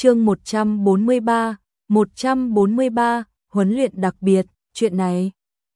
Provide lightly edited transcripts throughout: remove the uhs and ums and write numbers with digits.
Chương 143, huấn luyện đặc biệt, chuyện này.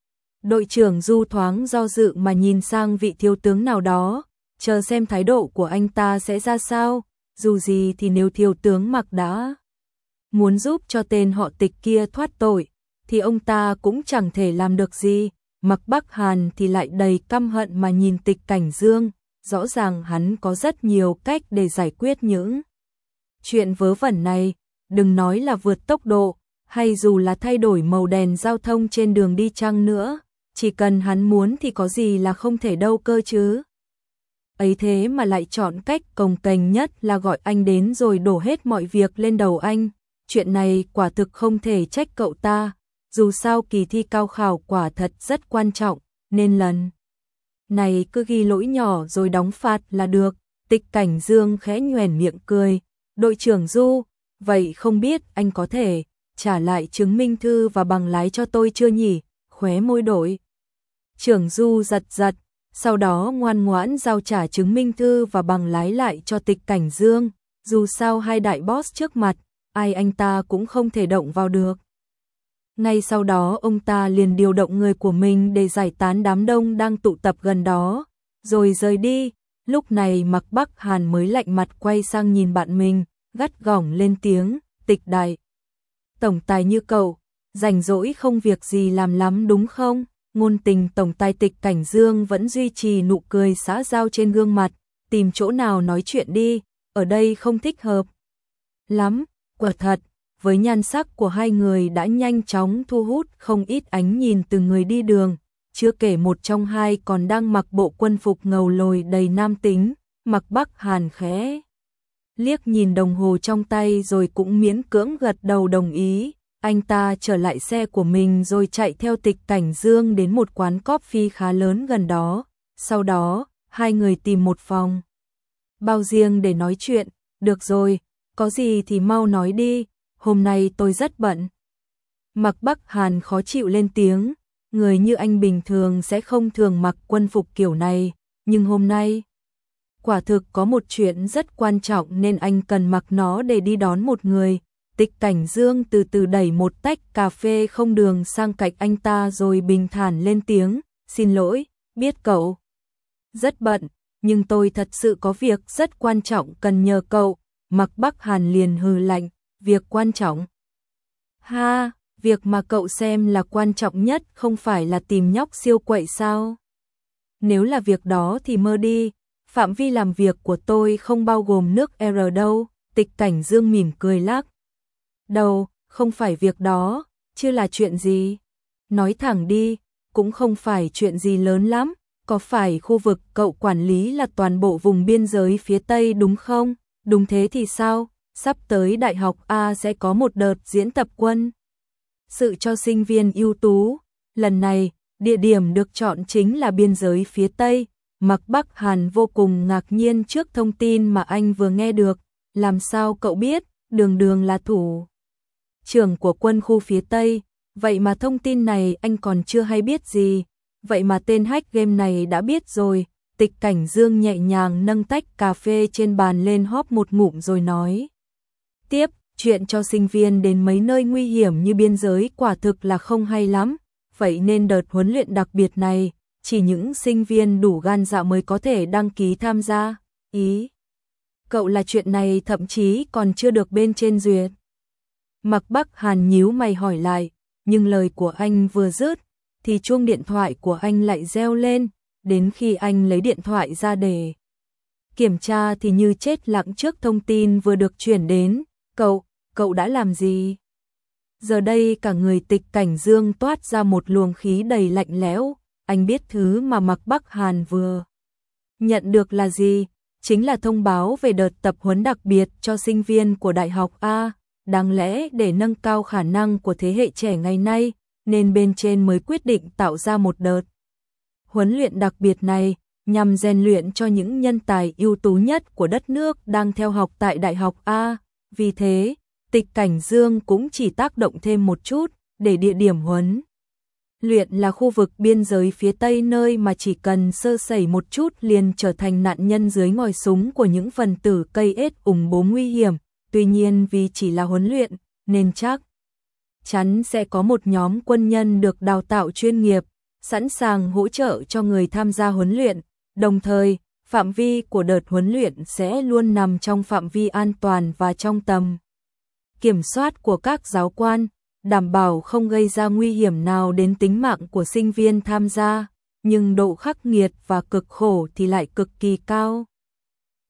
Đội trưởng Du thoáng do dự mà nhìn sang vị thiếu tướng nào đó, chờ xem thái độ của anh ta sẽ ra sao, dù gì thì nếu thiếu tướng Mạc đã muốn giúp cho tên họ Tịch kia thoát tội, thì ông ta cũng chẳng thể làm được gì. Mạc Bắc Hàn thì lại đầy căm hận mà nhìn Tịch Cảnh Dương, rõ ràng hắn có rất nhiều cách để giải quyết những chuyện vớ vẩn này, đừng nói là vượt tốc độ, hay dù là thay đổi màu đèn giao thông trên đường đi chăng nữa, chỉ cần hắn muốn thì có gì là không thể đâu cơ chứ. Ấy thế mà lại chọn cách cồng kềnh nhất là gọi anh đến rồi đổ hết mọi việc lên đầu anh, chuyện này quả thực không thể trách cậu ta, dù sao kỳ thi cao khảo quả thật rất quan trọng, nên lần này cứ ghi lỗi nhỏ rồi đóng phạt là được. Tịch Cảnh Dương khẽ nhoẻn miệng cười, đội trưởng Du, vậy không biết anh có thể trả lại chứng minh thư và bằng lái cho tôi chưa nhỉ? Khóe môi đội trưởng Du giật giật, sau đó ngoan ngoãn giao trả chứng minh thư và bằng lái lại cho Tịch Cảnh Dương, dù sao hai đại boss trước mặt, ai anh ta cũng không thể động vào được. Ngay sau đó ông ta liền điều động người của mình để giải tán đám đông đang tụ tập gần đó, rồi rời đi. Lúc này Mạc Bắc Hàn mới lạnh mặt quay sang nhìn bạn mình, gắt gỏng lên tiếng, Tịch đại tổng tài như cậu, rảnh rỗi không việc gì làm lắm đúng không? Ngôn tình tổng tài Tịch Cảnh Dương vẫn duy trì nụ cười xã giao trên gương mặt, tìm chỗ nào nói chuyện đi, ở đây không thích hợp lắm. Quả thật, với nhan sắc của hai người đã nhanh chóng thu hút không ít ánh nhìn từ người đi đường, chưa kể một trong hai còn đang mặc bộ quân phục ngầu lồi đầy nam tính. Mạc Bắc Hàn khẽ liếc nhìn đồng hồ trong tay rồi cũng miễn cưỡng gật đầu đồng ý. Anh ta trở lại xe của mình rồi chạy theo Tịch Cảnh Dương đến một quán coffee khá lớn gần đó. Sau đó, hai người tìm một phòng bao riêng để nói chuyện. Được rồi, có gì thì mau nói đi, hôm nay tôi rất bận. Mạc Bắc Hàn khó chịu lên tiếng, người như anh bình thường sẽ không thường mặc quân phục kiểu này, nhưng hôm nay quả thực có một chuyện rất quan trọng nên anh cần mặc nó để đi đón một người. Tịch Cảnh Dương từ từ đẩy một tách cà phê không đường sang cạnh anh ta rồi bình thản lên tiếng, xin lỗi, biết cậu rất bận, nhưng tôi thật sự có việc rất quan trọng cần nhờ cậu. Mạc Bắc Hàn liền hừ lạnh, việc quan trọng? Ha, việc mà cậu xem là quan trọng nhất không phải là tìm nhóc siêu quậy sao? Nếu là việc đó thì mơ đi, phạm vi làm việc của tôi không bao gồm nước R đâu. Tịch Cảnh Dương mỉm cười lắc đầu, không phải việc đó, chứ là chuyện gì? Nói thẳng đi, cũng không phải chuyện gì lớn lắm, có phải khu vực cậu quản lý là toàn bộ vùng biên giới phía Tây đúng không? Đúng thế thì sao? Sắp tới Đại học A sẽ có một đợt diễn tập quân sự cho sinh viên ưu tú, lần này, địa điểm được chọn chính là biên giới phía Tây. Mạc Bắc Hàn vô cùng ngạc nhiên trước thông tin mà anh vừa nghe được, làm sao cậu biết? Đường Đường là thủ trưởng của quân khu phía Tây, vậy mà thông tin này anh còn chưa hay biết gì, vậy mà tên hack game này đã biết rồi. Tịch Cảnh Dương nhẹ nhàng nâng tách cà phê trên bàn lên hóp một ngụm rồi nói tiếp, chuyện cho sinh viên đến mấy nơi nguy hiểm như biên giới quả thực là không hay lắm, vậy nên đợt huấn luyện đặc biệt này, chỉ những sinh viên đủ gan dạ mới có thể đăng ký tham gia. Ý cậu là chuyện này thậm chí còn chưa được bên trên duyệt. Mạc Bắc Hàn nhíu mày hỏi lại, nhưng lời của anh vừa dứt thì chuông điện thoại của anh lại reo lên. Đến khi anh lấy điện thoại ra để kiểm tra thì như chết lặng trước thông tin vừa được chuyển đến. Cậu đã làm gì? Giờ đây cả người Tịch Cảnh Dương toát ra một luồng khí đầy lạnh lẽo. Anh biết thứ mà Mạc Bắc Hàn vừa nhận được là gì? Chính là thông báo về đợt tập huấn đặc biệt cho sinh viên của Đại học A. Đáng lẽ để nâng cao khả năng của thế hệ trẻ ngày nay, nên bên trên mới quyết định tạo ra một đợt huấn luyện đặc biệt này, nhằm rèn luyện cho những nhân tài ưu tú nhất của đất nước đang theo học tại Đại học A. Vì thế, Tịch Cảnh Dương cũng chỉ tác động thêm một chút, để địa điểm huấn luyện là khu vực biên giới phía Tây, nơi mà chỉ cần sơ sẩy một chút liền trở thành nạn nhân dưới ngòi súng của những phần tử cây ết ủng bố nguy hiểm. tuy nhiên vì chỉ là huấn luyện nên chắc chắn sẽ có một nhóm quân nhân được đào tạo chuyên nghiệp, sẵn sàng hỗ trợ cho người tham gia huấn luyện, đồng thời phạm vi của đợt huấn luyện sẽ luôn nằm trong phạm vi an toàn và trong tầm kiểm soát của các giáo quan, đảm bảo không gây ra nguy hiểm nào đến tính mạng của sinh viên tham gia, nhưng độ khắc nghiệt và cực khổ thì lại cực kỳ cao.